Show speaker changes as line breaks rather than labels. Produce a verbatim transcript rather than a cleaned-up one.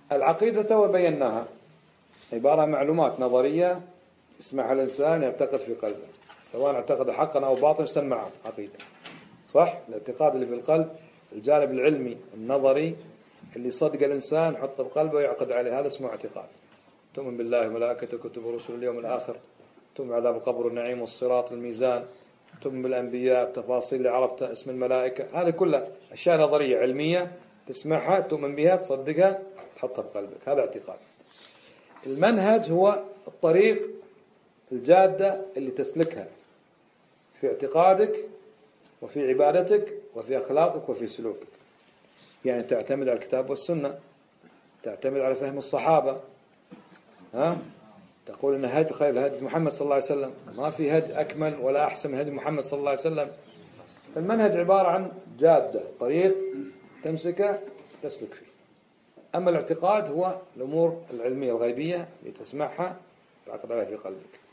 العقيدة وبيناها عبارة عن معلومات نظرية يسمعها الإنسان يعتقد في قلبه، سواء اعتقد حقا أو باطلا يسمى عقيدة. صح؟ الاعتقاد اللي في القلب الجانب العلمي النظري اللي صدق الإنسان يحطه بقلبه ويعقد عليه، هذا اسمه اعتقاد. تؤمن بالله وملائكته وكتبه ورسله اليوم الآخر، تؤمن بعذاب القبر والنعيم والصراط والميزان، تؤمن بالأنبياء التفاصيل اللي عرفتها، اسم الملائكة، هذه كلها أشياء نظرية علمية تسمعها تؤمن بها تصدقها تحطها بقلبك، هذا اعتقاد. المنهج هو الطريق الجادة اللي تسلكها في اعتقادك وفي عبادتك وفي أخلاقك وفي سلوكك. يعني تعتمد على الكتاب والسنة، تعتمد على فهم الصحابة، ها؟ تقول إن هدي خير الهدي محمد صلى الله عليه وسلم، ما في هدي أكمل ولا أحسن من هدي محمد صلى الله عليه وسلم. فالمنهج عبارة عن جادة، طريق تمسكه تسلك فيه. أما الاعتقاد هو الأمور العلمية الغيبية اللي تسمعها تعقد عليها في قلبك.